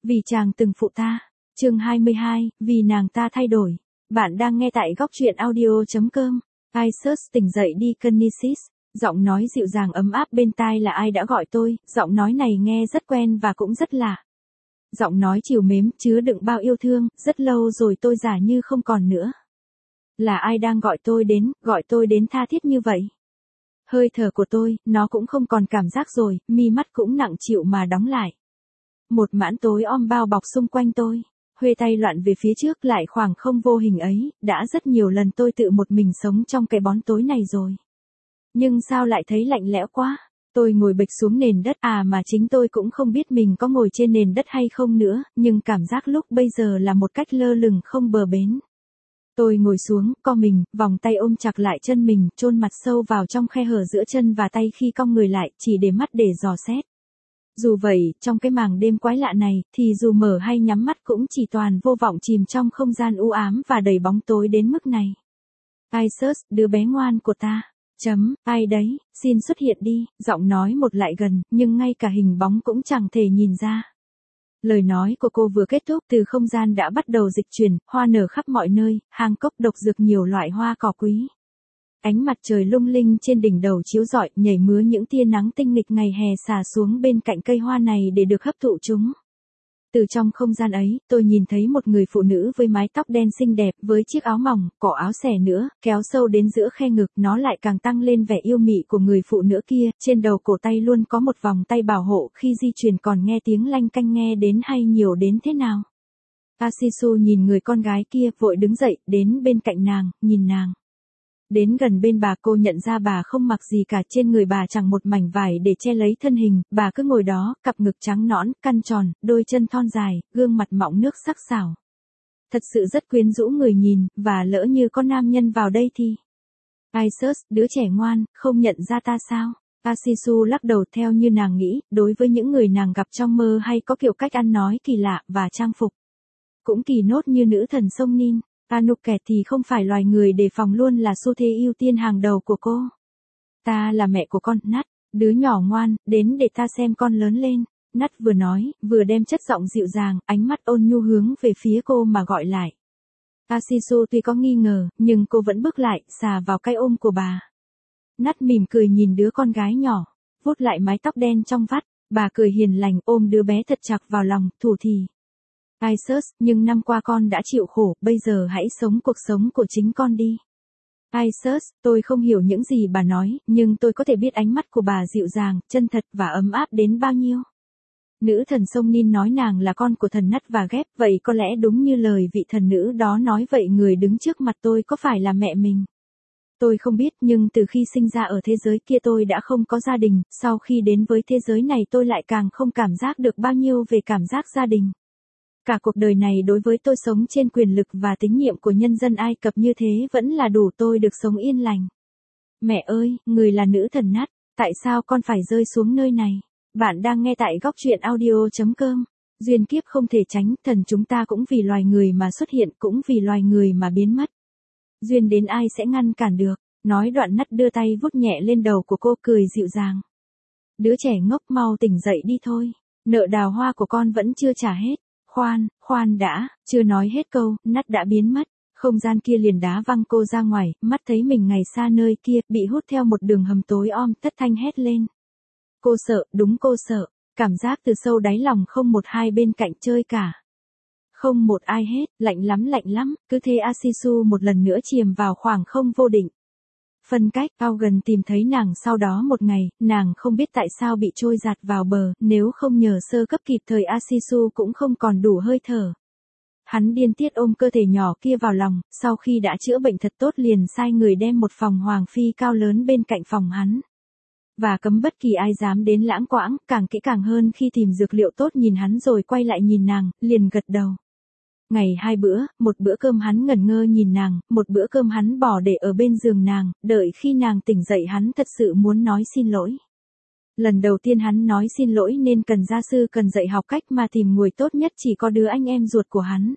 Vì chàng từng phụ ta. Chương 22, vì nàng ta thay đổi. Bạn đang nghe tại góc truyện audio.com. Isus tỉnh dậy đi Kinesis. Giọng nói dịu dàng ấm áp bên tai là ai đã gọi tôi, giọng nói này nghe rất quen và cũng rất lạ. Giọng nói trìu mến, chứa đựng bao yêu thương, rất lâu rồi tôi giả như không còn nữa. Là ai đang gọi tôi đến tha thiết như vậy? Hơi thở của tôi, nó cũng không còn cảm giác rồi, mi mắt cũng nặng chịu mà đóng lại. Một mãn tối om bao bọc xung quanh tôi. Huê tay loạn về phía trước lại khoảng không vô hình ấy, đã rất nhiều lần tôi tự một mình sống trong cái bóng tối này rồi. Nhưng sao lại thấy lạnh lẽo quá? Tôi ngồi bịch xuống nền đất mà chính tôi cũng không biết mình có ngồi trên nền đất hay không nữa, nhưng cảm giác lúc bây giờ là một cách lơ lửng không bờ bến. Tôi ngồi xuống, co mình, vòng tay ôm chặt lại chân mình, chôn mặt sâu vào trong khe hở giữa chân và tay khi cong người lại, chỉ để mắt để dò xét. Dù vậy, trong cái màng đêm quái lạ này, thì dù mở hay nhắm mắt cũng chỉ toàn vô vọng chìm trong không gian u ám và đầy bóng tối đến mức này. Isus, đứa bé ngoan của ta. Ai đấy, xin xuất hiện đi, giọng nói một lại gần, nhưng ngay cả hình bóng cũng chẳng thể nhìn ra. Lời nói của cô vừa kết thúc, từ không gian đã bắt đầu dịch chuyển, hoa nở khắp mọi nơi, hang cốc độc dược nhiều loại hoa cỏ quý. Ánh mặt trời lung linh trên đỉnh đầu chiếu rọi, nhảy múa những tia nắng tinh nghịch ngày hè xả xuống bên cạnh cây hoa này để được hấp thụ chúng. Từ trong không gian ấy, tôi nhìn thấy một người phụ nữ với mái tóc đen xinh đẹp, với chiếc áo mỏng, cổ áo xẻ nữa, kéo sâu đến giữa khe ngực, nó lại càng tăng lên vẻ yêu mị của người phụ nữ kia, trên đầu cổ tay luôn có một vòng tay bảo hộ, khi di chuyển còn nghe tiếng lanh canh nghe đến hay nhiều đến thế nào. Asisu nhìn người con gái kia, vội đứng dậy, đến bên cạnh nàng, nhìn nàng. Đến gần bên bà cô nhận ra bà không mặc gì cả, trên người bà chẳng một mảnh vải để che lấy thân hình, bà cứ ngồi đó, cặp ngực trắng nõn, căn tròn, đôi chân thon dài, gương mặt mọng nước sắc sảo. Thật sự rất quyến rũ người nhìn, và lỡ như có nam nhân vào đây thì... Isus, đứa trẻ ngoan, không nhận ra ta sao? Asisu lắc đầu theo như nàng nghĩ, đối với những người nàng gặp trong mơ hay có kiểu cách ăn nói kỳ lạ và trang phục. Cũng kỳ nốt như nữ thần sông Nin. Anuket thì không phải loài người đề phòng luôn là xu thế ưu tiên hàng đầu của cô. Ta là mẹ của con, Nat, đứa nhỏ ngoan, đến để ta xem con lớn lên. Nat vừa nói, vừa đem chất giọng dịu dàng, ánh mắt ôn nhu hướng về phía cô mà gọi lại. Asisu tuy có nghi ngờ, nhưng cô vẫn bước lại, xà vào cái ôm của bà. Nat mỉm cười nhìn đứa con gái nhỏ, vuốt lại mái tóc đen trong vắt, bà cười hiền lành ôm đứa bé thật chặt vào lòng, thủ thỉ. Isus, nhưng năm qua con đã chịu khổ, bây giờ hãy sống cuộc sống của chính con đi. Isus, tôi không hiểu những gì bà nói, nhưng tôi có thể biết ánh mắt của bà dịu dàng, chân thật và ấm áp đến bao nhiêu. Nữ thần sông Nin nói nàng là con của thần Nat và Ghép, vậy có lẽ đúng như lời vị thần nữ đó nói vậy, người đứng trước mặt tôi có phải là mẹ mình? Tôi không biết, nhưng từ khi sinh ra ở thế giới kia tôi đã không có gia đình, sau khi đến với thế giới này tôi lại càng không cảm giác được bao nhiêu về cảm giác gia đình. Cả cuộc đời này đối với tôi sống trên quyền lực và tín nhiệm của nhân dân Ai Cập như thế vẫn là đủ tôi được sống yên lành. Mẹ ơi, người là nữ thần Nat, tại sao con phải rơi xuống nơi này? Bạn đang nghe tại góc truyện audio.com. Duyên kiếp không thể tránh, thần chúng ta cũng vì loài người mà xuất hiện, cũng vì loài người mà biến mất. Duyên đến ai sẽ ngăn cản được? Nói đoạn Nat đưa tay vuốt nhẹ lên đầu của cô, cười dịu dàng. Đứa trẻ ngốc, mau tỉnh dậy đi thôi. Nợ đào hoa của con vẫn chưa trả hết. Khoan đã, chưa nói hết câu, Nat đã biến mất. Không gian kia liền đá văng cô ra ngoài, mắt thấy mình ngày xa nơi kia, bị hút theo một đường hầm tối om, thất thanh hét lên. Cô sợ, đúng cô sợ, cảm giác từ sâu đáy lòng không một hai bên cạnh chơi cả. Không một ai hết, lạnh lắm, cứ thế Asisu một lần nữa chìm vào khoảng không vô định. Phân cách, Augen tìm thấy nàng sau đó một ngày, nàng không biết tại sao bị trôi giạt vào bờ, nếu không nhờ sơ cấp kịp thời Asisu cũng không còn đủ hơi thở. Hắn điên tiết ôm cơ thể nhỏ kia vào lòng, sau khi đã chữa bệnh thật tốt liền sai người đem một phòng hoàng phi cao lớn bên cạnh phòng hắn. Và cấm bất kỳ ai dám đến lãng quãng, càng kỹ càng hơn khi tìm dược liệu tốt, nhìn hắn rồi quay lại nhìn nàng, liền gật đầu. Ngày 2 bữa, một bữa cơm hắn ngẩn ngơ nhìn nàng, một bữa cơm hắn bỏ để ở bên giường nàng, đợi khi nàng tỉnh dậy hắn thật sự muốn nói xin lỗi. Lần đầu tiên hắn nói xin lỗi nên cần gia sư cần dạy học cách mà tìm người tốt nhất chỉ có đứa anh em ruột của hắn.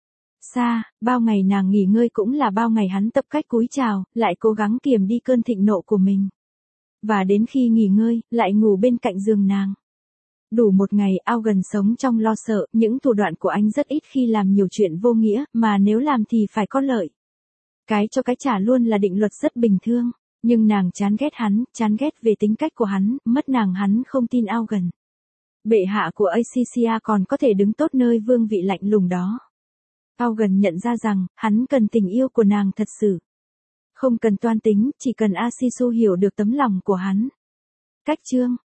Bao ngày nàng nghỉ ngơi cũng là bao ngày hắn tập cách cúi chào, lại cố gắng kiềm đi cơn thịnh nộ của mình. Và đến khi nghỉ ngơi, lại ngủ bên cạnh giường nàng. Đủ một ngày Augen sống trong lo sợ, những thủ đoạn của anh rất ít khi làm nhiều chuyện vô nghĩa, mà nếu làm thì phải có lợi. Cái cho cái trả luôn là định luật rất bình thường. Nhưng nàng chán ghét hắn, chán ghét về tính cách của hắn, mất nàng hắn không tin Augen. Bệ hạ của Acacia còn có thể đứng tốt nơi vương vị lạnh lùng đó. Augen nhận ra rằng, hắn cần tình yêu của nàng thật sự. Không cần toan tính, chỉ cần Asisu hiểu được tấm lòng của hắn. Cách chương